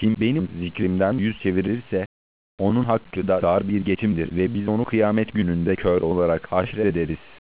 Kim benim zikrimden yüz çevirirse, onun hakkı da dar bir geçimdir ve biz onu kıyamet gününde kör olarak haşrederiz.